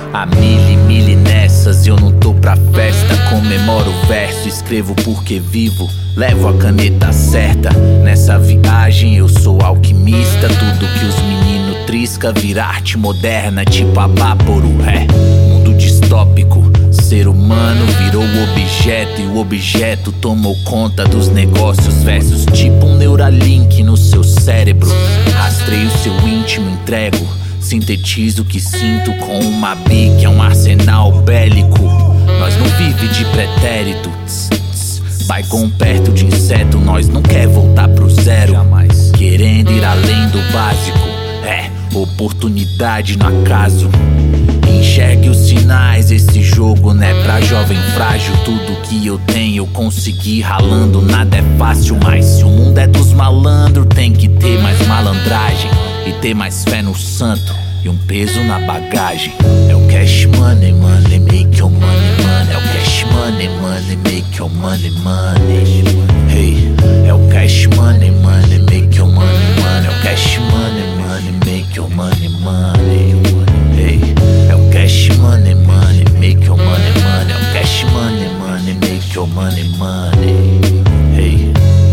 A mil nessas, eu não tô pra festa. Comemoro o verso, escrevo porque vivo. Levo a caneta certa. Nessa viagem eu sou alquimista. Tudo que os meninos trisca vira arte moderna, tipo a Vaporu. Mundo distópico. Ser humano virou objeto e o objeto tomou conta dos negócios. Versos tipo um Neuralink no seu cérebro. Rastreio seu íntimo, entrego. Sintetizo o que sinto com uma bic, é um arsenal bélico. Nós não vive de pretérito. Baigon perto de inseto, nós não quer voltar pro zero. Jamais. Querendo ir além do básico. Oportunidade no acaso. Enxergue os sinais, esse jogo não é pra jovem frágil. Tudo que eu tenho eu consegui ralando. Nada é fácil, mas se o mundo é dos malandros, tem que ter mais malandragem e ter mais fé no santo e um peso na bagagem. É o cash money, money, make your money, money. É o cash money, money, make your money, money. Hey, é o cash money, money, make your money, money. É o cash money, money, make your money, money. Hey, é o cash money, money, make your money, money. É o cash money, money, make your money, money. Hey.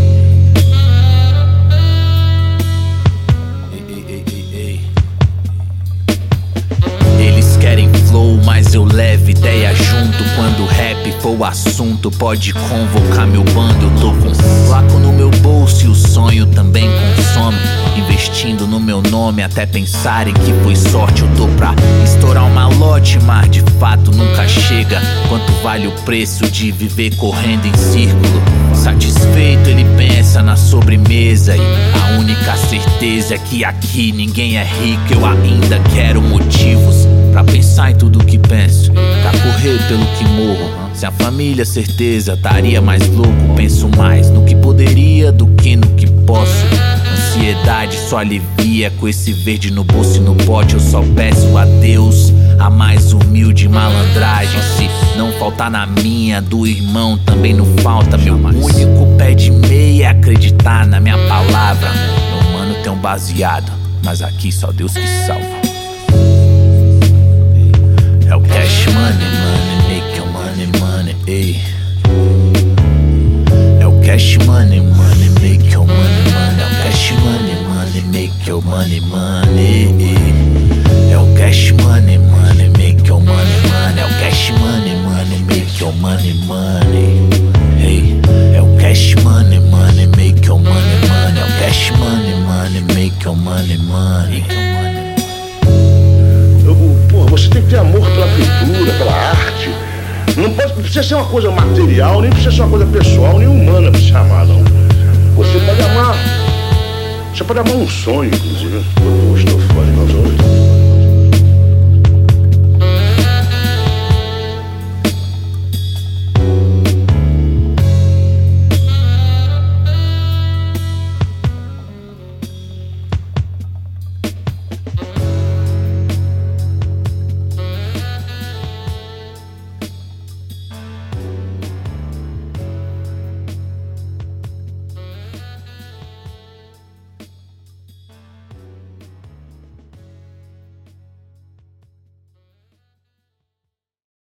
Eles querem flow, mas eu levo ideia junto. Quando o rap for o assunto, pode convocar meu bando. Eu tô com um flaco no meu bolso e o sonho também consome. Investindo no meu nome até pensarem que foi sorte. Eu tô pra estourar uma lote, mas de fato nunca chega. Quanto vale o preço de viver correndo em círculo? Satisfeito ele pensa na sobremesa. E a única certeza é que aqui ninguém é rico. Eu ainda quero motivos pra pensar em tudo que penso, pra correr pelo que morro. Se a família certeza estaria mais louco. Penso mais no que poderia do que no que posso. Ansiedade só alivia com esse verde no bolso e no pote. Eu só peço a Deus a mais humilde malandragem. Se não faltar na minha, do irmão também não falta. Meu único pé de meia é acreditar na minha palavra. Meu mano tem um baseado, mas aqui só Deus que salva. É o cash money, money, make your money, money, ey. É o cash money, money, make your money, money. É o cash money, money, make your money, money, ey. É o cash money, money, make your money, money. É o cash money, money, make your money, money, hey. É o cash money, money, make your money, money. É o cash money, money, make your money, money. Porra, você tem que ter amor pela pintura, pela arte. Não precisa ser uma coisa material, nem precisa ser uma coisa pessoal, nem humana pra se amar, não. Você pode amar um sonho, inclusive.